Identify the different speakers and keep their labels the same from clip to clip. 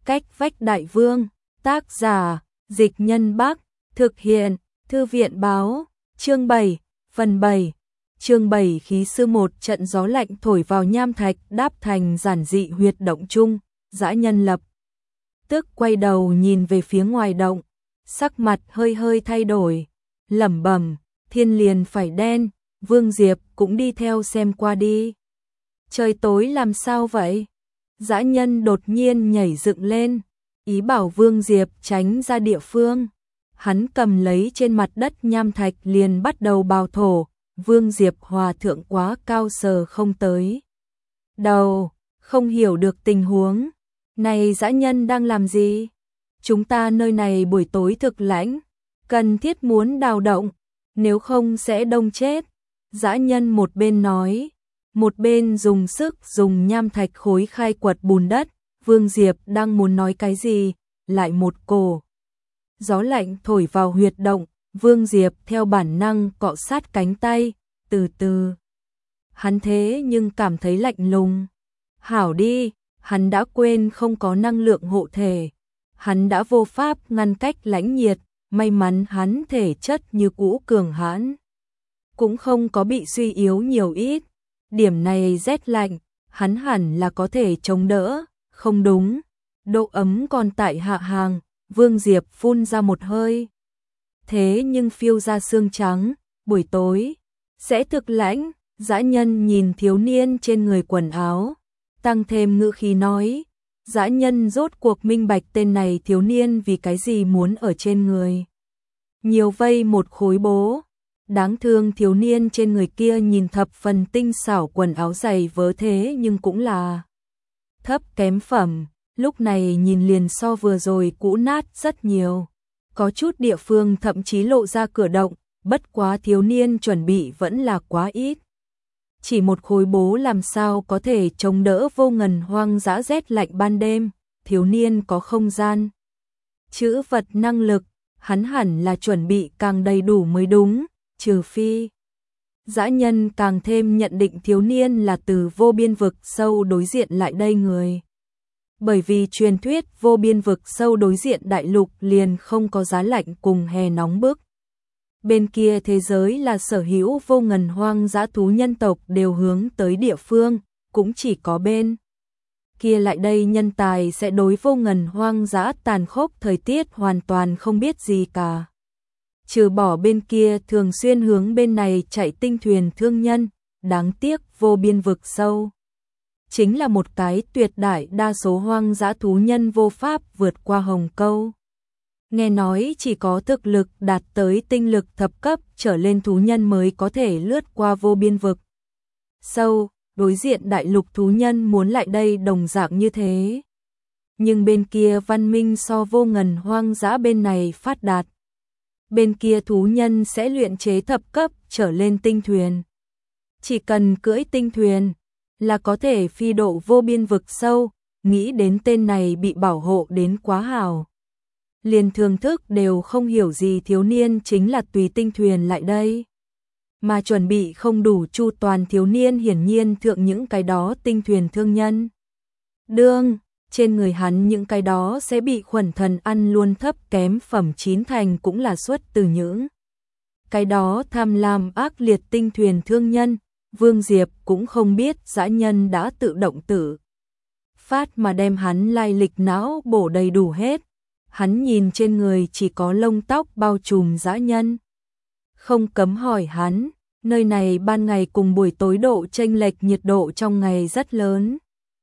Speaker 1: Cách vách đại vương, tác giả, Dịch Nhân Bắc, thực hiện, Thư viện báo, chương 7, phần 7. Chương 7 khí sư một trận gió lạnh thổi vào nham thạch đáp thành giản dị huyệt động chung, dã nhân lập tức quay đầu nhìn về phía ngoài động, sắc mặt hơi hơi thay đổi, lẩm bẩm, thiên liền phải đen, Vương Diệp cũng đi theo xem qua đi. Trời tối làm sao vậy? Dã nhân đột nhiên nhảy dựng lên, ý bảo Vương Diệp tránh ra địa phương. Hắn cầm lấy trên mặt đất nham thạch liền bắt đầu bào thổ, Vương Diệp hòa thượng quá cao sờ không tới đầu, không hiểu được tình huống. Này dã nhân đang làm gì? Chúng ta nơi này buổi tối thực lãnh, cần thiết muốn đào động, nếu không sẽ đông chết. Dã nhân một bên nói, một bên dùng sức dùng nham thạch khối khai quật bùn đất. Vương Diệp đang muốn nói cái gì, lại một cổ gió lạnh thổi vào huyệt động, Vương Diệp theo bản năng cọ sát cánh tay, từ từ. Hắn thế nhưng cảm thấy lạnh lùng. Hảo đi, hắn đã quên không có năng lượng hộ thể. Hắn đã vô pháp ngăn cách lãnh nhiệt, may mắn hắn thể chất như cũ cường hãn, cũng không có bị suy yếu nhiều ít. Điểm này rét lạnh, hắn hẳn là có thể chống đỡ, không đúng. Độ ấm còn tại hạ hàng, Vương Diệp phun ra một hơi. Thế nhưng phiêu ra xương trắng, buổi tối sẽ thực lãnh. Dã nhân nhìn thiếu niên trên người quần áo, tăng thêm ngữ khí nói. Dã nhân rốt cuộc minh bạch tên này thiếu niên vì cái gì muốn ở trên người nhiều vây một khối bố. Đáng thương thiếu niên trên người kia nhìn thập phần tinh xảo, quần áo dày vớ thế nhưng cũng là thấp kém phẩm, lúc này nhìn liền so vừa rồi cũ nát rất nhiều. Có chút địa phương thậm chí lộ ra cửa động, bất quá thiếu niên chuẩn bị vẫn là quá ít. Chỉ một khối bố làm sao có thể chống đỡ vô ngần hoang dã rét lạnh ban đêm. Thiếu niên có không gian trữ vật năng lực, hắn hẳn là chuẩn bị càng đầy đủ mới đúng, trừ phi dã nhân càng thêm nhận định thiếu niên là từ vô biên vực sâu đối diện lại đây người. Bởi vì truyền thuyết vô biên vực sâu đối diện đại lục liền không có giá lạnh cùng hè nóng bức. Bên kia thế giới là sở hữu vô ngần hoang dã thú nhân tộc đều hướng tới địa phương, cũng chỉ có bên kia lại đây nhân tài sẽ đối vô ngần hoang dã tàn khốc thời tiết hoàn toàn không biết gì cả. Trừ bỏ bên kia thường xuyên hướng bên này chạy tinh thuyền thương nhân, đáng tiếc vô biên vực sâu chính là một cái tuyệt đại đa số hoang dã thú nhân vô pháp vượt qua hồng câu. Nghe nói chỉ có thực lực đạt tới tinh lực thập cấp trở lên thú nhân mới có thể lướt qua vô biên vực sâu, đối diện đại lục thú nhân muốn lại đây đồng dạng như thế. Nhưng bên kia văn minh so vô ngần hoang dã bên này phát đạt. Bên kia thú nhân sẽ luyện chế thập cấp trở lên tinh thuyền. Chỉ cần cưỡi tinh thuyền là có thể phi độ vô biên vực sâu, nghĩ đến tên này bị bảo hộ đến quá hảo. Liền thường thức đều không hiểu gì thiếu niên chính là tùy tinh thuyền lại đây. Mà chuẩn bị không đủ chu toàn thiếu niên hiển nhiên thượng những cái đó tinh thuyền thương nhân. Đương, trên người hắn những cái đó sẽ bị khuẩn thần ăn luôn thấp kém phẩm 9 thành cũng là xuất từ những cái đó tham lam ác liệt tinh thuyền thương nhân. Vương Diệp cũng không biết dã nhân đã tự động tử phát mà đem hắn lai lịch não bổ đầy đủ hết. Hắn nhìn trên người chỉ có lông tóc bao trùm dã nhân, không cấm hỏi hắn, nơi này ban ngày cùng buổi tối độ chênh lệch nhiệt độ trong ngày rất lớn.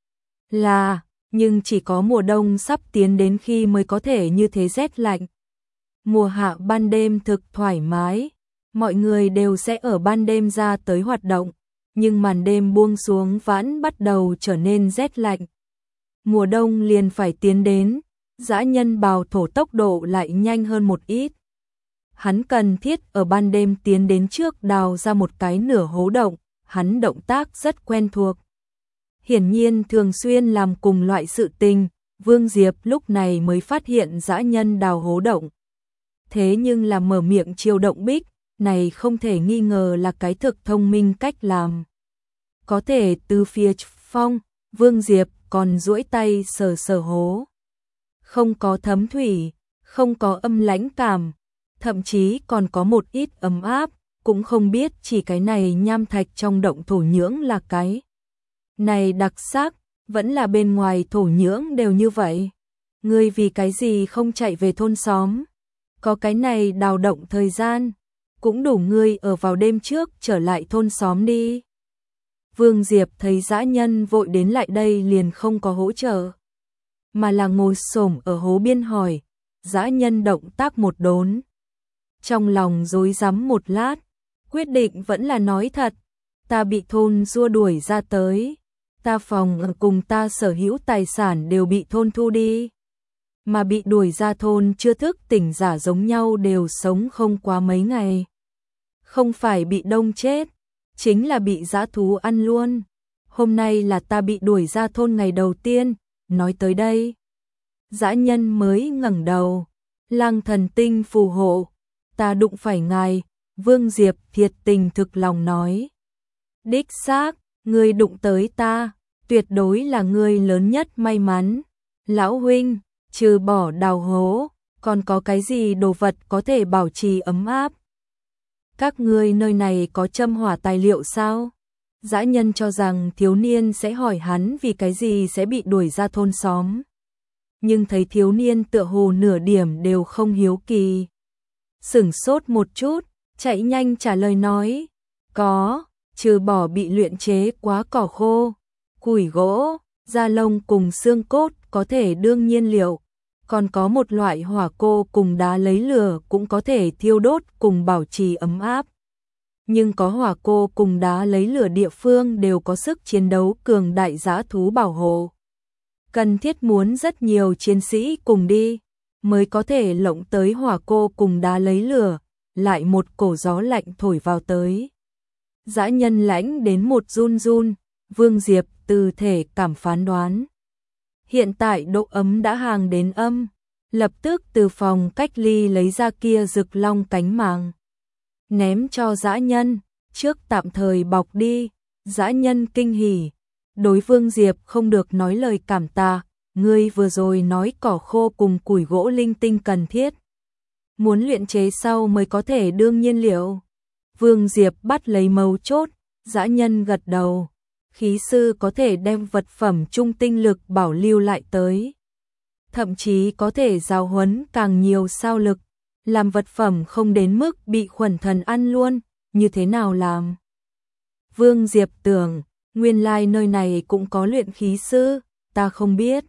Speaker 1: Là, nhưng chỉ có mùa đông sắp tiến đến khi mới có thể như thế rét lạnh. Mùa hạ ban đêm thực thoải mái, mọi người đều sẽ ở ban đêm ra tới hoạt động, nhưng màn đêm buông xuống vãn bắt đầu trở nên rét lạnh. Mùa đông liền phải tiến đến, dã nhân bào thổ tốc độ lại nhanh hơn một ít. Hắn cần thiết ở ban đêm tiến đến trước đào ra một cái nửa hố động, hắn động tác rất quen thuộc. Hiển nhiên thường xuyên làm cùng loại sự tình, Vương Diệp lúc này mới phát hiện dã nhân đào hố động. Thế nhưng là mở miệng chiêu động bích, này không thể nghi ngờ là cái thực thông minh cách làm. Có thể từ phía phong, Vương Diệp còn duỗi tay sờ sờ hố không có thấm thủy, không có âm lãnh cảm, thậm chí còn có một ít ấm áp, cũng không biết chỉ cái này nham thạch trong động thổ nhưỡng là cái này đặc sắc, vẫn là bên ngoài thổ nhưỡng đều như vậy. Ngươi vì cái gì không chạy về thôn xóm? Có cái này đào động thời gian, cũng đủ ngươi ở vào đêm trước trở lại thôn xóm đi. Vương Diệp thấy dã nhân vội đến lại đây liền không có hỗ trợ, mà là ngồi xổm ở hố biên hỏi. Dã nhân động tác một đốn, trong lòng rối rắm một lát, quyết định vẫn là nói thật. Ta bị thôn xua đuổi ra tới, ta phòng cùng ta sở hữu tài sản đều bị thôn thu đi, mà bị đuổi ra thôn chưa thức tỉnh giả giống nhau đều sống không quá mấy ngày. Không phải bị đông chết, chính là bị dã thú ăn luôn. Hôm nay là ta bị đuổi ra thôn ngày đầu tiên. Nói tới đây, dã nhân mới ngẩng đầu. Lang thần tinh phù hộ, ta đụng phải ngài. Vương Diệp thiệt tình thực lòng nói. Đích xác, ngươi đụng tới ta, tuyệt đối là ngươi lớn nhất may mắn. Lão huynh, trừ bỏ đào hố, còn có cái gì đồ vật có thể bảo trì ấm áp? Các ngươi nơi này có châm hỏa tài liệu sao? Dã nhân cho rằng thiếu niên sẽ hỏi hắn vì cái gì sẽ bị đuổi ra thôn xóm. Nhưng thấy thiếu niên tựa hồ nửa điểm đều không hiếu kỳ. Sửng sốt một chút, chạy nhanh trả lời nói. Có, trừ bỏ bị luyện chế quá cỏ khô, củi gỗ, da lông cùng xương cốt có thể đương nhiên liệu. Còn có một loại hỏa cô cùng đá lấy lửa cũng có thể thiêu đốt cùng bảo trì ấm áp. Nhưng có hỏa cô cùng đá lấy lửa địa phương đều có sức chiến đấu cường đại dã thú bảo hộ. Cần thiết muốn rất nhiều chiến sĩ cùng đi, mới có thể lộng tới hỏa cô cùng đá lấy lửa, lại một cổ gió lạnh thổi vào tới. Dã nhân lãnh đến một run run, Vương Diệp từ thể cảm phán đoán. Hiện tại độ ấm đã hàng đến âm, lập tức từ phòng cách ly lấy ra kia rực long cánh màng. Ném cho dã nhân, trước tạm thời bọc đi. Dã nhân kinh hỉ, đối Vương Diệp không được nói lời cảm tạ, ngươi vừa rồi nói cỏ khô cùng củi gỗ linh tinh cần thiết. Muốn luyện chế sau mới có thể đương nhiên liệu. Vương Diệp bắt lấy mấu chốt, dã nhân gật đầu. Khí sư có thể đem vật phẩm trung tinh lực bảo lưu lại tới. Thậm chí có thể giao huấn càng nhiều sao lực, làm vật phẩm không đến mức bị khuẩn thần ăn luôn, như thế nào làm? Vương Diệp tưởng, nguyên lai nơi này cũng có luyện khí sư, ta không biết.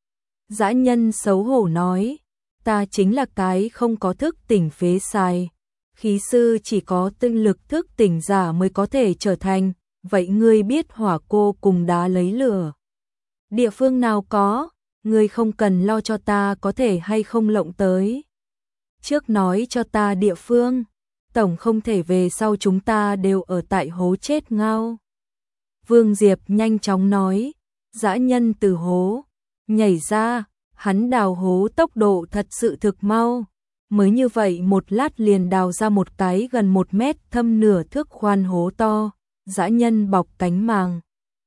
Speaker 1: Dã nhân xấu hổ nói, ta chính là cái không có thức tỉnh phế sai. Khí sư chỉ có tinh lực thức tỉnh giả mới có thể trở thành, vậy ngươi biết hỏa cô cùng đá lấy lửa. Địa phương nào có, ngươi không cần lo cho ta có thể hay không lộng tới. Trước nói cho ta địa phương, tổng không thể về sau chúng ta đều ở tại hố chết ngao. Vương Diệp nhanh chóng nói, dã nhân từ hố nhảy ra, hắn đào hố tốc độ thật sự thực mau. Mới như vậy một lát liền đào ra một cái gần 1 mét thâm nửa thước khoan hố to. Dã nhân bọc cánh màng,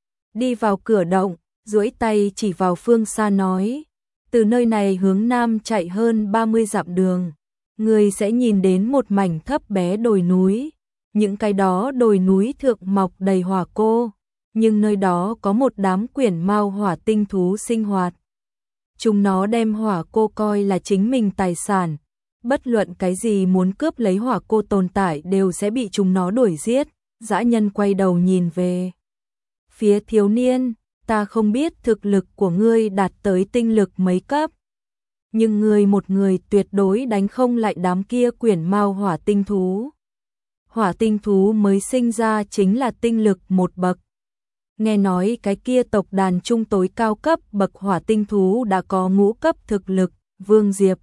Speaker 1: đi vào cửa động, duỗi tay chỉ vào phương xa nói, từ nơi này hướng nam chạy hơn 30 dặm đường, người sẽ nhìn đến một mảnh thấp bé đồi núi. Những cái đó đồi núi thượng mọc đầy hỏa cô, nhưng nơi đó có một đám quyển mao hỏa tinh thú sinh hoạt. Chúng nó đem hỏa cô coi là chính mình tài sản, bất luận cái gì muốn cướp lấy hỏa cô tồn tại đều sẽ bị chúng nó đuổi giết. Dã nhân quay đầu nhìn về phía thiếu niên, ta không biết thực lực của ngươi đạt tới tinh lực mấy cấp, nhưng ngươi một người tuyệt đối đánh không lại đám kia quyển mao hỏa tinh thú. Hỏa tinh thú mới sinh ra chính là tinh lực 1 bậc. Nghe nói cái kia tộc đàn trung tối cao cấp bậc hỏa tinh thú đã có ngũ cấp thực lực. Vương Diệp,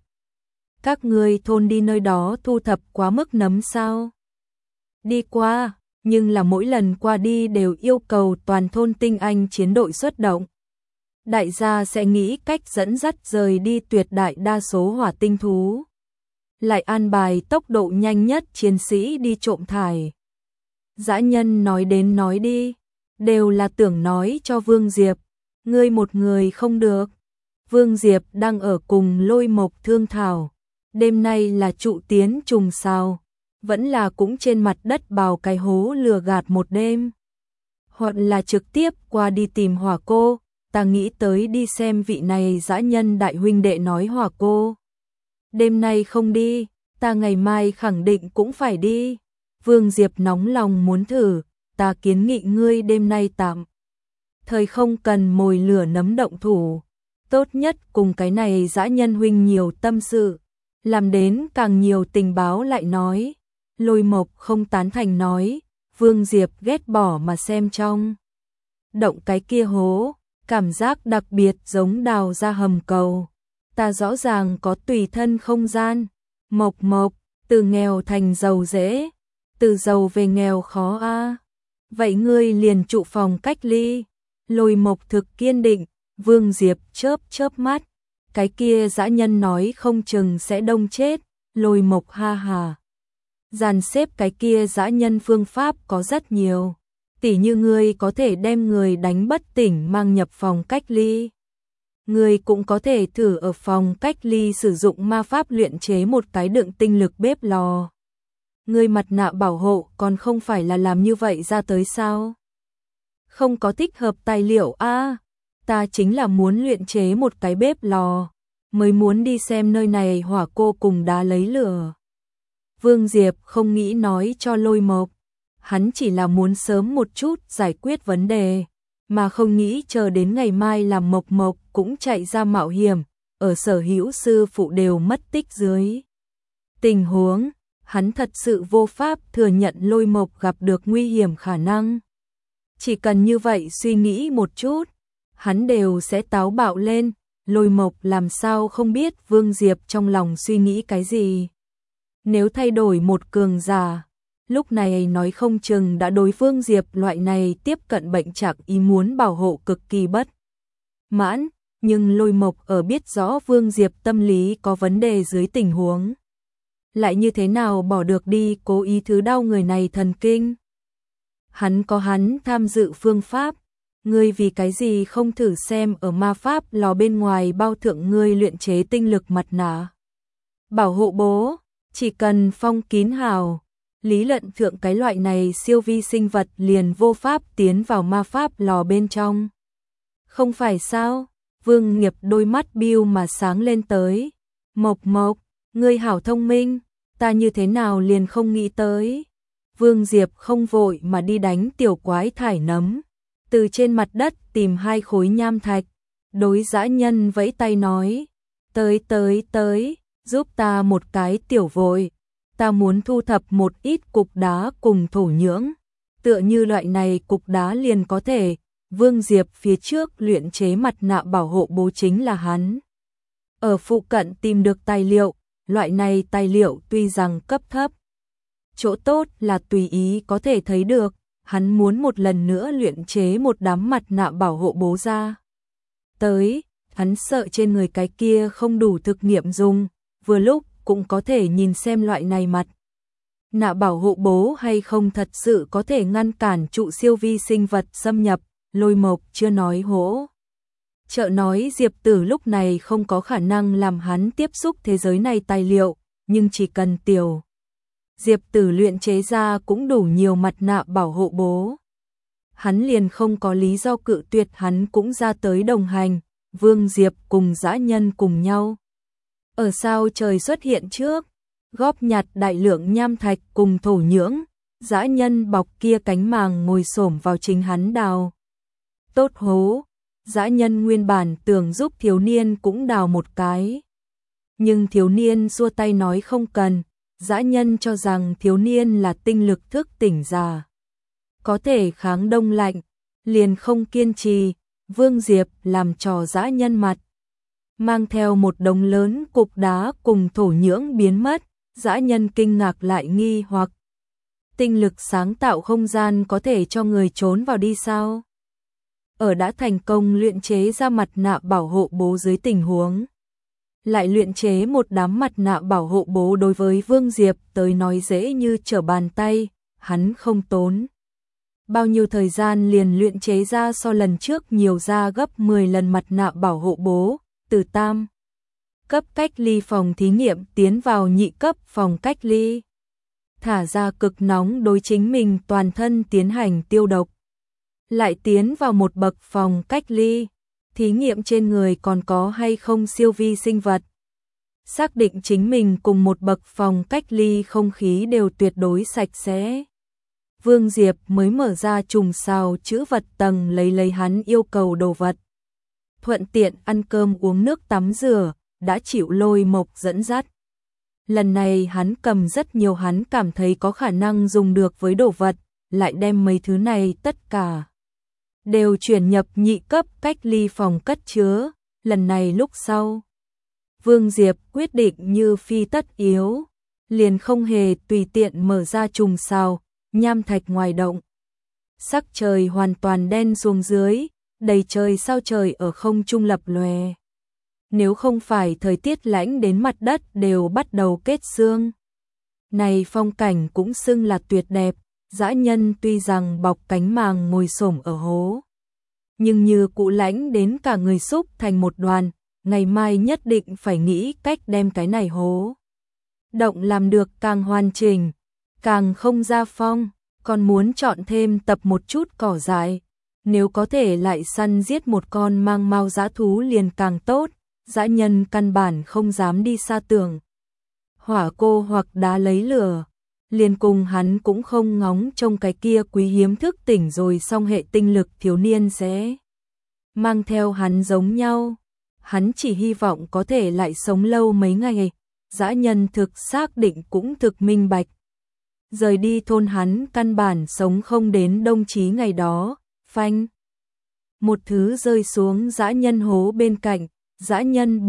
Speaker 1: các ngươi thôn đi nơi đó thu thập quá mức nấm sao? Đi qua, nhưng là mỗi lần qua đi đều yêu cầu toàn thôn tinh anh chiến đội xuất động. Đại gia sẽ nghĩ cách dẫn dắt rời đi tuyệt đại đa số hỏa tinh thú. Lại an bài tốc độ nhanh nhất chiến sĩ đi trộm thải. Dã nhân nói đến nói đi, đều là tưởng nói cho Vương Diệp, ngươi một người không được. Vương Diệp đang ở cùng Lôi Mộc thương thảo. Đêm nay là trụ tiến trùng sao, vẫn là cũng trên mặt đất bào cái hố lừa gạt một đêm. Hoặc là trực tiếp qua đi tìm Hỏa cô, ta nghĩ tới đi xem vị này dã nhân đại huynh đệ nói Hỏa cô. Đêm nay không đi, ta ngày mai khẳng định cũng phải đi. Vương Diệp nóng lòng muốn thử, ta kiến nghị ngươi đêm nay tạm thời không cần mồi lửa nấm động thủ. Tốt nhất cùng cái này dã nhân huynh nhiều tâm sự, làm đến càng nhiều tình báo lại nói. Lôi Mộc không tán thành nói, Vương Diệp ghét bỏ mà xem trong động cái kia hố, cảm giác đặc biệt giống đào ra hầm cầu. Ta rõ ràng có tùy thân không gian. Mộc Mộc, từ nghèo thành giàu dễ, từ giàu về nghèo khó a. Vậy ngươi liền trụ phòng cách ly. Lôi Mộc thực kiên định. Vương Diệp chớp chớp mắt, cái kia dã nhân nói không chừng sẽ đông chết. Lôi Mộc ha hà. Dàn xếp cái kia dã nhân phương pháp có rất nhiều. Tỉ như ngươi có thể đem người đánh bất tỉnh mang nhập phòng cách ly. Ngươi cũng có thể thử ở phòng cách ly sử dụng ma pháp luyện chế một cái đựng tinh lực bếp lò. Ngươi mặt nạ bảo hộ còn không phải là làm như vậy ra tới sao? Không có thích hợp tài liệu a. Ta chính là muốn luyện chế một cái bếp lò, mới muốn đi xem nơi này Hỏa cô cùng đá lấy lửa. Vương Diệp không nghĩ nói cho Lôi Mộc, hắn chỉ là muốn sớm một chút giải quyết vấn đề, mà không nghĩ chờ đến ngày mai làm Mộc Mộc cũng chạy ra mạo hiểm, ở sở hữu sư phụ đều mất tích dưới tình huống, hắn thật sự vô pháp thừa nhận Lôi Mộc gặp được nguy hiểm khả năng. Chỉ cần như vậy suy nghĩ một chút, hắn đều sẽ táo bạo lên. Lôi Mộc làm sao không biết Vương Diệp trong lòng suy nghĩ cái gì. Nếu thay đổi một cường giả, lúc này nói không chừng đã đối Vương Diệp loại này tiếp cận bệnh trạng ý muốn bảo hộ cực kỳ bất mãn, nhưng Lôi Mộc ở biết rõ Vương Diệp tâm lý có vấn đề dưới tình huống, lại như thế nào bỏ được đi cố ý thứ đau người này thần kinh. Hắn có hắn tham dự phương pháp, ngươi vì cái gì không thử xem ở ma pháp lò bên ngoài bao thượng ngươi luyện chế tinh lực mặt nạ. Bảo hộ bố, chỉ cần phong kín hào, lý luận thượng cái loại này siêu vi sinh vật liền vô pháp tiến vào ma pháp lò bên trong. Không phải sao? Vương Nghiệp đôi mắt biu mà sáng lên tới. Mộc Mộc, ngươi hảo thông minh, ta như thế nào liền không nghĩ tới. Vương Diệp không vội mà đi đánh tiểu quái thải nấm, từ trên mặt đất tìm 2 khối nham thạch, đối dã nhân vẫy tay nói, tới, giúp ta một cái tiểu vội, ta muốn thu thập một ít cục đá cùng thổ nhưỡng, tựa như loại này cục đá liền có thể. Vương Diệp phía trước luyện chế mặt nạ bảo hộ bố chính là hắn ở phụ cận tìm được tài liệu, loại này tài liệu tuy rằng cấp thấp, chỗ tốt là tùy ý có thể thấy được. Hắn muốn một lần nữa luyện chế một đám mặt nạ bảo hộ bố ra tới, hắn sợ trên người cái kia không đủ thực nghiệm dùng, vừa lúc cũng có thể nhìn xem loại này mặt nạ bảo hộ bố hay không thật sự có thể ngăn cản trụ siêu vi sinh vật xâm nhập. Lôi Mộc chưa nói hỗ trợ nói Diệp Tử lúc này không có khả năng làm hắn tiếp xúc thế giới này tài liệu, nhưng chỉ cần tiểu Diệp Tử luyện chế ra cũng đủ nhiều mặt nạ bảo hộ bố, hắn liền không có lý do cự tuyệt hắn cũng ra tới đồng hành. Vương Diệp cùng dã nhân cùng nhau ở sao trời xuất hiện trước, góp nhặt đại lượng nham thạch cùng thổ nhưỡng, dã nhân bọc kia cánh màng ngồi xổm vào chính hắn đào tốt hố. Dã nhân nguyên bản tưởng giúp thiếu niên cũng đào một cái, nhưng thiếu niên xua tay nói không cần. Dã nhân cho rằng thiếu niên là tinh lực thức tỉnh giả, có thể kháng đông lạnh, liền không kiên trì. Vương Diệp làm trò dã nhân mặt, mang theo một đống lớn cục đá cùng thổ nhưỡng biến mất. Dã nhân kinh ngạc lại nghi hoặc, tinh lực sáng tạo không gian có thể cho người trốn vào đi sao? Ở đã thành công luyện chế ra mặt nạ bảo hộ bố dưới tình huống, lại luyện chế một đám mặt nạ bảo hộ bố đối với Vương Diệp tới nói dễ như trở bàn tay, hắn không tốn bao nhiêu thời gian liền luyện chế ra so lần trước nhiều ra gấp 10 lần mặt nạ bảo hộ bố, từ tam cấp cách ly phòng thí nghiệm tiến vào nhị cấp phòng cách ly. Thả ra cực nóng đối chính mình toàn thân tiến hành tiêu độc. Lại tiến vào một bậc phòng cách ly, thí nghiệm trên người còn có hay không siêu vi sinh vật. Xác định chính mình cùng một bậc phòng cách ly không khí đều tuyệt đối sạch sẽ. Vương Diệp mới mở ra trùng xào chữ vật tầng lấy hắn yêu cầu đồ vật. Thuận tiện ăn cơm uống nước tắm rửa, đã chịu Lôi Mộc dẫn dắt. Lần này hắn cầm rất nhiều hắn cảm thấy có khả năng dùng được với đồ vật, lại đem mấy thứ này tất cả đều chuyển nhập nhị cấp cách ly phòng cất chứa. Lần này lúc sau, Vương Diệp quyết định như phi tất yếu, liền không hề tùy tiện mở ra trùng xào, nham thạch ngoài động. Sắc trời hoàn toàn đen xuống dưới, đầy trời sao trời ở không trung lập lòe. Nếu không phải thời tiết lạnh đến mặt đất đều bắt đầu kết sương. Này phong cảnh cũng xưng là tuyệt đẹp, dã nhân tuy rằng bọc cánh màng ngồi xổm ở hố, nhưng như cụ lãnh đến cả người xúc thành một đoàn, ngày mai nhất định phải nghĩ cách đem cái này hố động làm được càng hoàn chỉnh, càng không ra phong, còn muốn chọn thêm tập một chút cỏ dại. Nếu có thể lại săn giết một con mang mau dã thú liền càng tốt, dã nhân căn bản không dám đi xa tường. Hỏa cô hoặc đá lấy lửa, liền cùng hắn cũng không ngóng trông cái kia quý hiếm thức tỉnh rồi song hệ tinh lực thiếu niên sẽ mang theo hắn giống nhau. Hắn chỉ hy vọng có thể lại sống lâu mấy ngày, dã nhân thực xác định cũng thực minh bạch. Rời đi thôn hắn căn bản sống không đến đông chí ngày đó, phanh. Một thứ rơi xuống dã nhân hố bên cạnh, dã nhân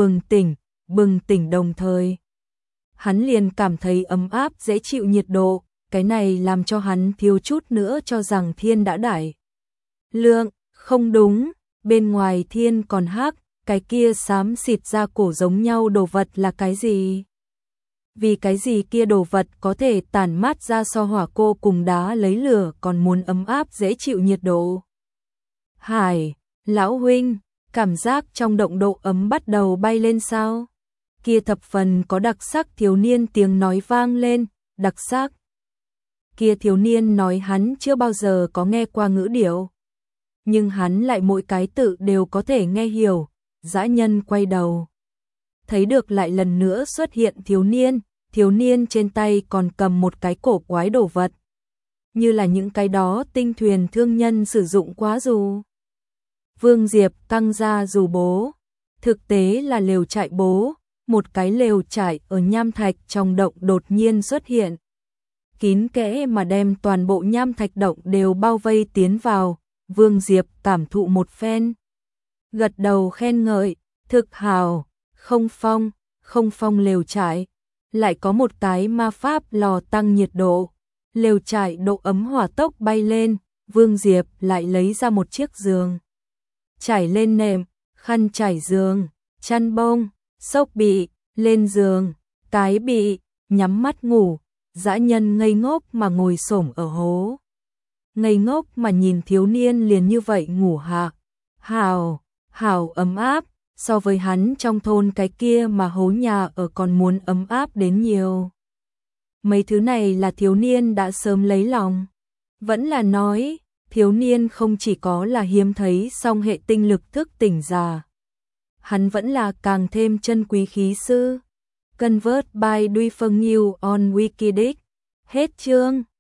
Speaker 1: bừng tỉnh đồng thời. Hắn liền cảm thấy ấm áp dễ chịu nhiệt độ, cái này làm cho hắn thiếu chút nữa cho rằng thiên đã đại lượng, không đúng, bên ngoài thiên còn hắc, cái kia xám xịt ra cổ giống nhau đồ vật là cái gì? Vì cái gì kia đồ vật có thể tản mát ra so hỏa cô cùng đá lấy lửa còn muốn ấm áp dễ chịu nhiệt độ? Hải, lão huynh, cảm giác trong động độ ấm bắt đầu bay lên sao? Kia thập phần có đặc sắc thiếu niên tiếng nói vang lên, đặc sắc. Kia thiếu niên nói hắn chưa bao giờ có nghe qua ngữ điệu, nhưng hắn lại mỗi cái tự đều có thể nghe hiểu. Dã nhân quay đầu, thấy được lại lần nữa xuất hiện thiếu niên trên tay còn cầm một cái cổ quái đồ vật, như là những cái đó tinh thuyền thương nhân sử dụng quá dù. Vương Diệp căng ra dù bố, thực tế là lều trại bố, một cái lều trại ở nham thạch trong động đột nhiên xuất hiện. Kín kẽ mà đem toàn bộ nham thạch động đều bao vây tiến vào, Vương Diệp cảm thụ một phen. Gật đầu khen ngợi, thực hào, không phong lều trại, lại có một cái ma pháp lò tăng nhiệt độ, lều trại độ ấm hỏa tốc bay lên, Vương Diệp lại lấy ra một chiếc giường. Trải lên nệm, khăn trải giường, chăn bông, xốc bị, lên giường, cái bị, nhắm mắt ngủ, dã nhân ngây ngốc mà ngồi xổm ở hố. Ngây ngốc mà nhìn thiếu niên liền như vậy ngủ hạ, hào ấm áp, so với hắn trong thôn cái kia mà hố nhà ở còn muốn ấm áp đến nhiều. Mấy thứ này là thiếu niên đã sớm lấy lòng. Vẫn là nói, thiếu niên không chỉ có là hiếm thấy song hệ tinh lực thức tỉnh già. Hắn vẫn là càng thêm chân quý khí sư. Convert by Duy Phương Nghiêu on Wikidic. Hết chương.